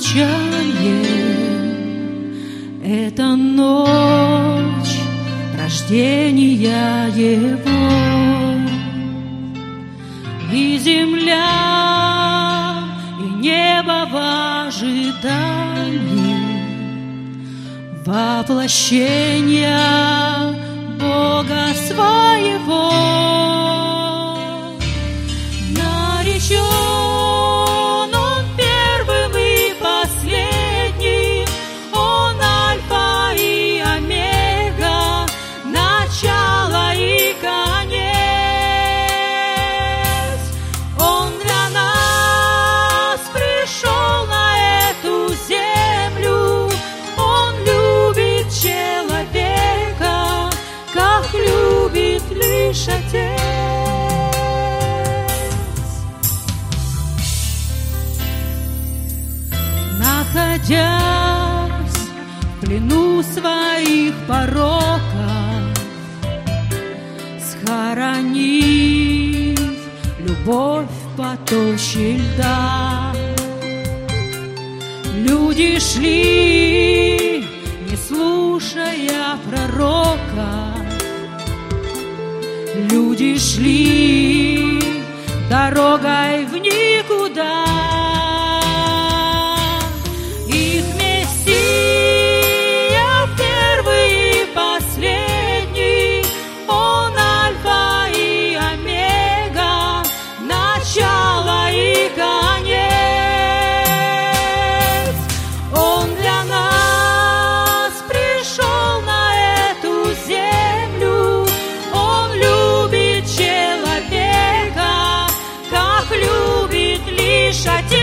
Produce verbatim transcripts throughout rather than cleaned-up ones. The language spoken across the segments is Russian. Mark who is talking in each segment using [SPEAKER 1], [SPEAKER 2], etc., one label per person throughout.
[SPEAKER 1] величаем, это ночь рождения Его. И земля, и небо в ожидании воплощения Бога своего. Наречен Он первым и последним, Он альфа и омега, начало и конец. Он для нас пришел на эту землю, Он любит человека, как любит лишь Отец. Находясь в плену своих пороков, схоронив любовь потолще льда, люди шли, не слушая пророка. Люди шли дорогой в никуда. Их Мессия первый и последний, Он альфа и омега, начало и конец. Он для нас пришел на эту землю, Он любит человека, как любит лишь Отец.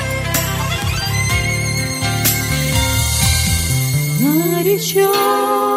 [SPEAKER 1] Наречен